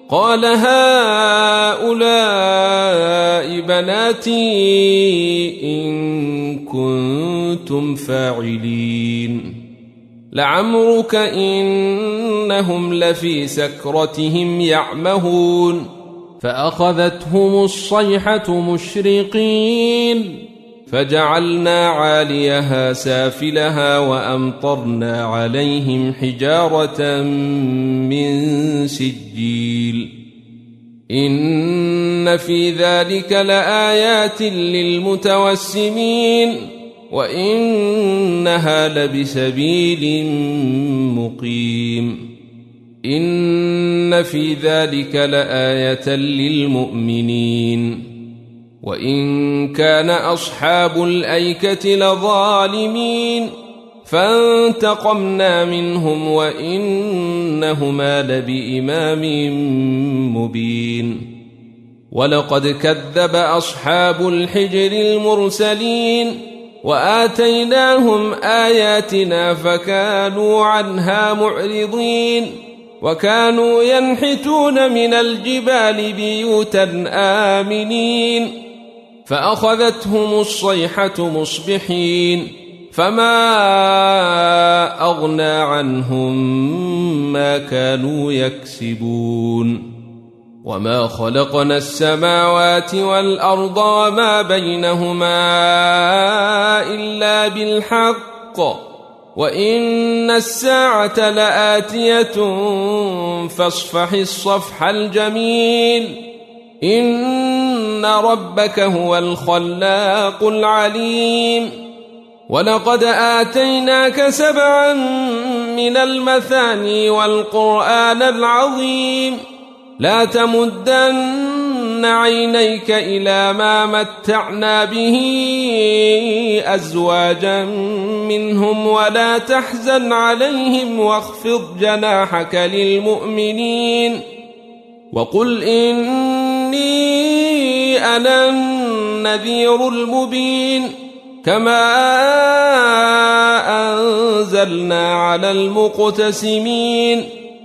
قال هؤلاء بناتي إن كنتم فاعلين لعمرك إنهم لفي سكرتهم يعمهون فأخذتهم الصيحة مشرقين فجعلنا عاليها سافلها وأمطرنا عليهم حجارة من سجيل إن في ذلك لآيات للمتوسمين وإنها لبسبيل مقيم إن في ذلك لآية للمؤمنين وإن كان أصحاب الأيكة لظالمين فانتقمنا منهم وإنهما لبإمام مبين ولقد كذب أصحاب الحجر المرسلين وآتيناهم آياتنا فكانوا عنها معرضين وكانوا ينحتون من الجبال بيوتا آمنين فأخذتهم الصيحة مصبحين فما أغنى عنهم ما كانوا يكسبون وما خلقنا السماوات والأرض وما بينهما إلا بالحق وإن الساعة لآتية فاصفح الصفح الجميل إن ربك هو الخلاق العليم ولقد آتيناك 7 من المثاني والقرآن العظيم لا تمدن عينيك إلى ما متعنا به أزواجا منهم ولا تحزن عليهم واخفض جناحك للمؤمنين وقل إني أنا النذير المبين كما أنزلنا على المقتسمين